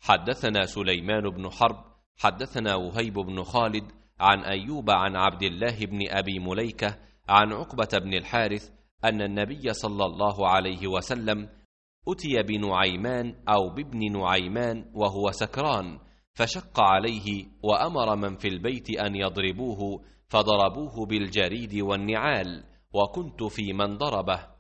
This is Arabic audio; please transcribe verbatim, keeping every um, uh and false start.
حدثنا سليمان بن حرب حدثنا وهيب بن خالد عن أيوب عن عبد الله بن أبي مليكة عن عقبة بن الحارث أن النبي صلى الله عليه وسلم أتي بنعيمان أو بابن نعيمان وهو سكران، فشق عليه وأمر من في البيت أن يضربوه، فضربوه بالجريد والنعال، وكنت في من ضربه.